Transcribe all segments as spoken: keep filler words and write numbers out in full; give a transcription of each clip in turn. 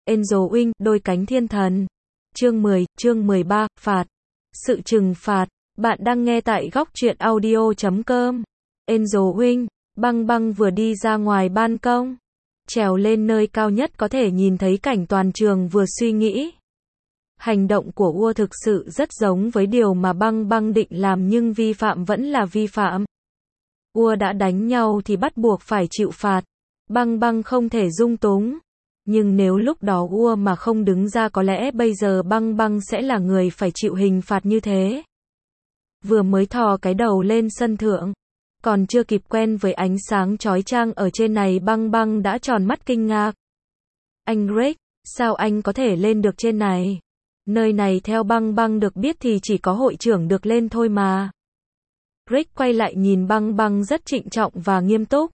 Angel Wing, đôi cánh thiên thần. Chương mười, chương mười ba, phạt. Sự trừng phạt. Bạn đang nghe tại góc truyện audio chấm com. Angel Wing, Băng Băng vừa đi ra ngoài ban công, trèo lên nơi cao nhất có thể nhìn thấy cảnh toàn trường vừa suy nghĩ. Hành động của Ua thực sự rất giống với điều mà Băng Băng định làm nhưng vi phạm vẫn là vi phạm. Ua đã đánh nhau thì bắt buộc phải chịu phạt. Băng Băng không thể dung túng. Nhưng nếu lúc đó Ua mà không đứng ra có lẽ bây giờ Băng Băng sẽ là người phải chịu hình phạt như thế. Vừa mới thò cái đầu lên sân thượng, còn chưa kịp quen với ánh sáng chói chang ở trên này Băng Băng đã tròn mắt kinh ngạc. Anh Greg, sao anh có thể lên được trên này? Nơi này theo Băng Băng được biết thì chỉ có hội trưởng được lên thôi mà. Greg quay lại nhìn Băng Băng rất trịnh trọng và nghiêm túc.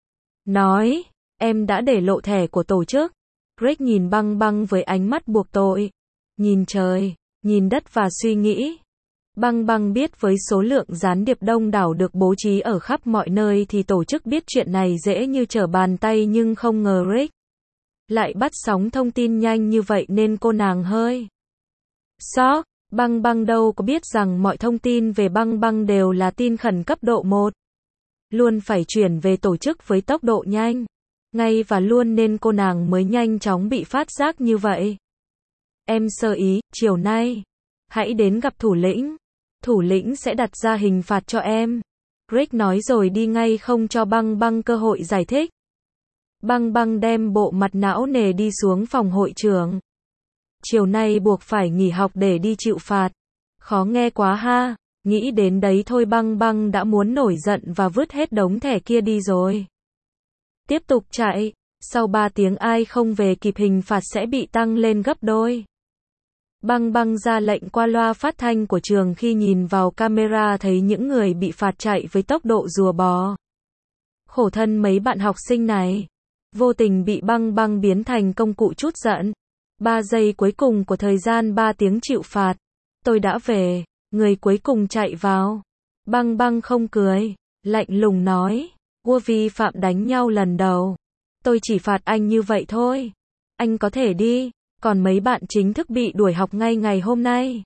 Nói, em đã để lộ thẻ của tổ chức. Greg nhìn Băng Băng với ánh mắt buộc tội. Nhìn trời, nhìn đất và suy nghĩ. Băng Băng biết với số lượng gián điệp đông đảo được bố trí ở khắp mọi nơi thì tổ chức biết chuyện này dễ như trở bàn tay nhưng không ngờ Greg lại bắt sóng thông tin nhanh như vậy nên cô nàng hơi sốc. Băng Băng đâu có biết rằng mọi thông tin về Băng Băng đều là tin khẩn cấp độ một. Luôn phải chuyển về tổ chức với tốc độ nhanh. Ngay và luôn nên cô nàng mới nhanh chóng bị phát giác như vậy. Em sơ ý, chiều nay hãy đến gặp thủ lĩnh. Thủ lĩnh sẽ đặt ra hình phạt cho em. Greg nói rồi đi ngay không cho Băng Băng cơ hội giải thích. Băng Băng đem bộ mặt não nề đi xuống phòng hội trưởng. Chiều nay buộc phải nghỉ học để đi chịu phạt. Khó nghe quá ha. Nghĩ đến đấy thôi Băng Băng đã muốn nổi giận và vứt hết đống thẻ kia đi rồi. Tiếp tục chạy. Sau ba tiếng ai không về kịp hình phạt sẽ bị tăng lên gấp đôi. Băng Băng ra lệnh qua loa phát thanh của trường khi nhìn vào camera thấy những người bị phạt chạy với tốc độ rùa bò. Khổ thân mấy bạn học sinh này. Vô tình bị Băng Băng biến thành công cụ trút giận. Ba giây cuối cùng của thời gian ba tiếng chịu phạt. Tôi đã về. Người cuối cùng chạy vào. Băng Băng không cười. Lạnh lùng nói. Ua vi phạm đánh nhau lần đầu. Tôi chỉ phạt anh như vậy thôi. Anh có thể đi. Còn mấy bạn chính thức bị đuổi học ngay ngày hôm nay.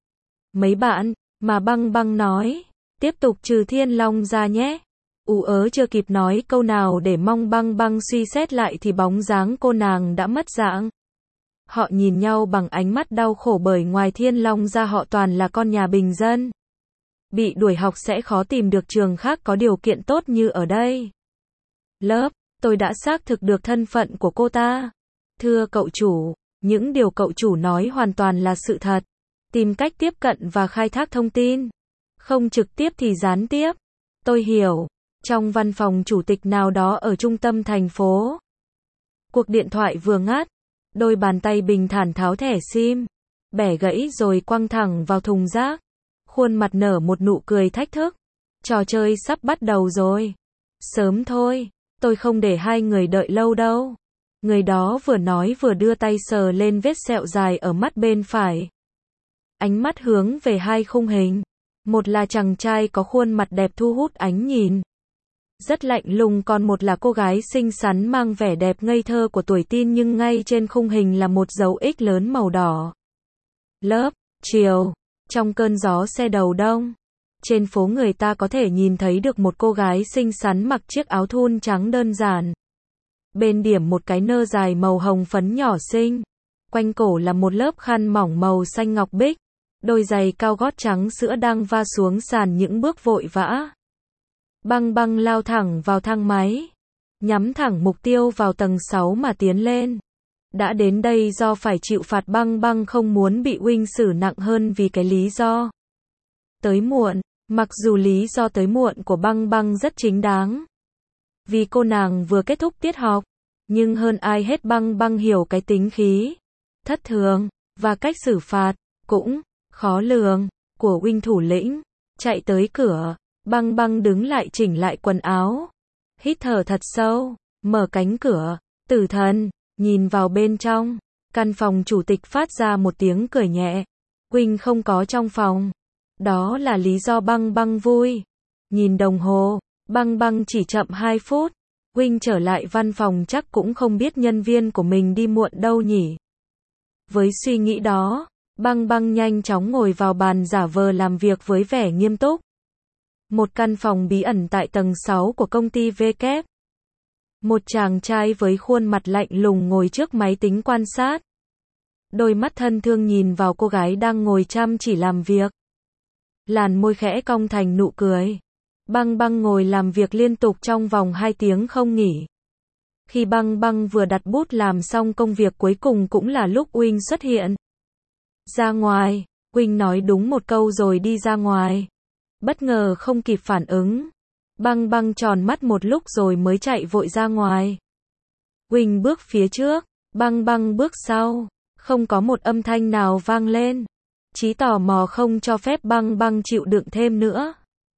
Mấy bạn, mà Băng Băng nói. Tiếp tục trừ Thiên Long ra nhé. Ú ớ chưa kịp nói câu nào để mong Băng Băng suy xét lại thì bóng dáng cô nàng đã mất dạng. Họ nhìn nhau bằng ánh mắt đau khổ bởi ngoài Thiên Long ra họ toàn là con nhà bình dân. Bị đuổi học sẽ khó tìm được trường khác có điều kiện tốt như ở đây. Lớp, tôi đã xác thực được thân phận của cô ta. Thưa cậu chủ, những điều cậu chủ nói hoàn toàn là sự thật. Tìm cách tiếp cận và khai thác thông tin. Không trực tiếp thì gián tiếp. Tôi hiểu. Trong văn phòng chủ tịch nào đó ở trung tâm thành phố. Cuộc điện thoại vừa ngắt. Đôi bàn tay bình thản tháo thẻ sim. Bẻ gãy rồi quăng thẳng vào thùng rác. Khuôn mặt nở một nụ cười thách thức. Trò chơi sắp bắt đầu rồi. Sớm thôi. Tôi không để hai người đợi lâu đâu. Người đó vừa nói vừa đưa tay sờ lên vết sẹo dài ở mắt bên phải. Ánh mắt hướng về hai khung hình. Một là chàng trai có khuôn mặt đẹp thu hút ánh nhìn. Rất lạnh lùng còn một là cô gái xinh xắn mang vẻ đẹp ngây thơ của tuổi teen nhưng ngay trên khung hình là một dấu X lớn màu đỏ. Lớp, chiều, trong cơn gió xe đầu đông. Trên phố người ta có thể nhìn thấy được một cô gái xinh xắn mặc chiếc áo thun trắng đơn giản. Bên điểm một cái nơ dài màu hồng phấn nhỏ xinh. Quanh cổ là một lớp khăn mỏng màu xanh ngọc bích. Đôi giày cao gót trắng sữa đang va xuống sàn những bước vội vã. Băng Băng lao thẳng vào thang máy. Nhắm thẳng mục tiêu vào tầng sáu mà tiến lên. Đã đến đây do phải chịu phạt Băng Băng không muốn bị huynh xử nặng hơn vì cái lý do tới muộn. Mặc dù lý do tới muộn của Băng Băng rất chính đáng. Vì cô nàng vừa kết thúc tiết học. Nhưng hơn ai hết Băng Băng hiểu cái tính khí thất thường và cách xử phạt cũng khó lường của huynh thủ lĩnh. Chạy tới cửa, Băng Băng đứng lại chỉnh lại quần áo. Hít thở thật sâu, mở cánh cửa. Tử thần, nhìn vào bên trong. Căn phòng chủ tịch phát ra một tiếng cười nhẹ. Huynh không có trong phòng. Đó là lý do Băng Băng vui. Nhìn đồng hồ, Băng Băng chỉ chậm hai phút. Huynh trở lại văn phòng chắc cũng không biết nhân viên của mình đi muộn đâu nhỉ. Với suy nghĩ đó, Băng Băng nhanh chóng ngồi vào bàn giả vờ làm việc với vẻ nghiêm túc. Một căn phòng bí ẩn tại tầng sáu của công ty V kép. Một chàng trai với khuôn mặt lạnh lùng ngồi trước máy tính quan sát. Đôi mắt thân thương nhìn vào cô gái đang ngồi chăm chỉ làm việc. Làn môi khẽ cong thành nụ cười. Băng Băng ngồi làm việc liên tục trong vòng hai tiếng không nghỉ. Khi Băng Băng vừa đặt bút làm xong công việc cuối cùng cũng là lúc Huynh xuất hiện. Ra ngoài, Huynh nói đúng một câu rồi đi ra ngoài. Bất ngờ không kịp phản ứng. Băng Băng tròn mắt một lúc rồi mới chạy vội ra ngoài. Huynh bước phía trước, Băng Băng bước sau. Không có một âm thanh nào vang lên. Trí tò mò không cho phép Băng Băng chịu đựng thêm nữa.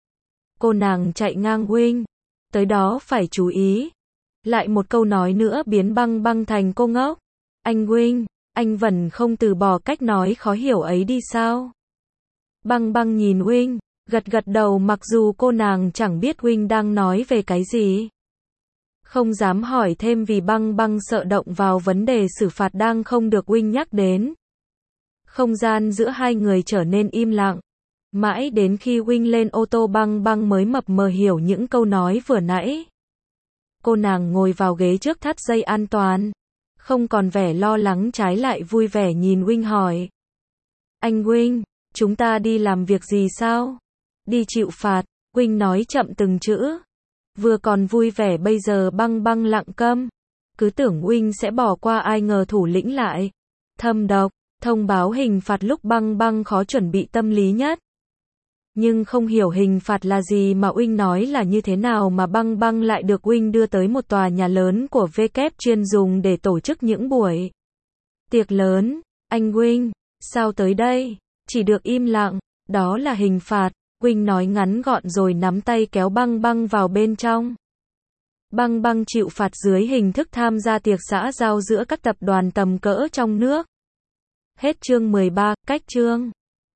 Cô nàng chạy ngang Huynh. Tới đó phải chú ý. Lại một câu nói nữa biến Băng Băng thành cô ngốc. Anh Huynh, anh vẫn không từ bỏ cách nói khó hiểu ấy đi sao? Băng Băng nhìn Huynh, gật gật đầu mặc dù cô nàng chẳng biết Huynh đang nói về cái gì. Không dám hỏi thêm vì Băng Băng sợ động vào vấn đề xử phạt đang không được Huynh nhắc đến. Không gian giữa hai người trở nên im lặng. Mãi đến khi Huynh lên ô tô Băng Băng mới mập mờ hiểu những câu nói vừa nãy. Cô nàng ngồi vào ghế trước thắt dây an toàn. Không còn vẻ lo lắng trái lại vui vẻ nhìn Huynh hỏi. Anh Huynh, chúng ta đi làm việc gì sao? Đi chịu phạt, Huynh nói chậm từng chữ. Vừa còn vui vẻ bây giờ Băng Băng lặng câm. Cứ tưởng Huynh sẽ bỏ qua ai ngờ thủ lĩnh lại. Thâm độc, thông báo hình phạt lúc Băng Băng khó chuẩn bị tâm lý nhất. Nhưng không hiểu hình phạt là gì mà Huynh nói là như thế nào mà Băng Băng lại được Huynh đưa tới một tòa nhà lớn của V kép chuyên dùng để tổ chức những buổi tiệc lớn. Anh Huynh, sao tới đây? Chỉ được im lặng, đó là hình phạt. Huynh nói ngắn gọn rồi nắm tay kéo Băng Băng vào bên trong. Băng Băng chịu phạt dưới hình thức tham gia tiệc xã giao giữa các tập đoàn tầm cỡ trong nước. Hết chương mười ba, cách chương.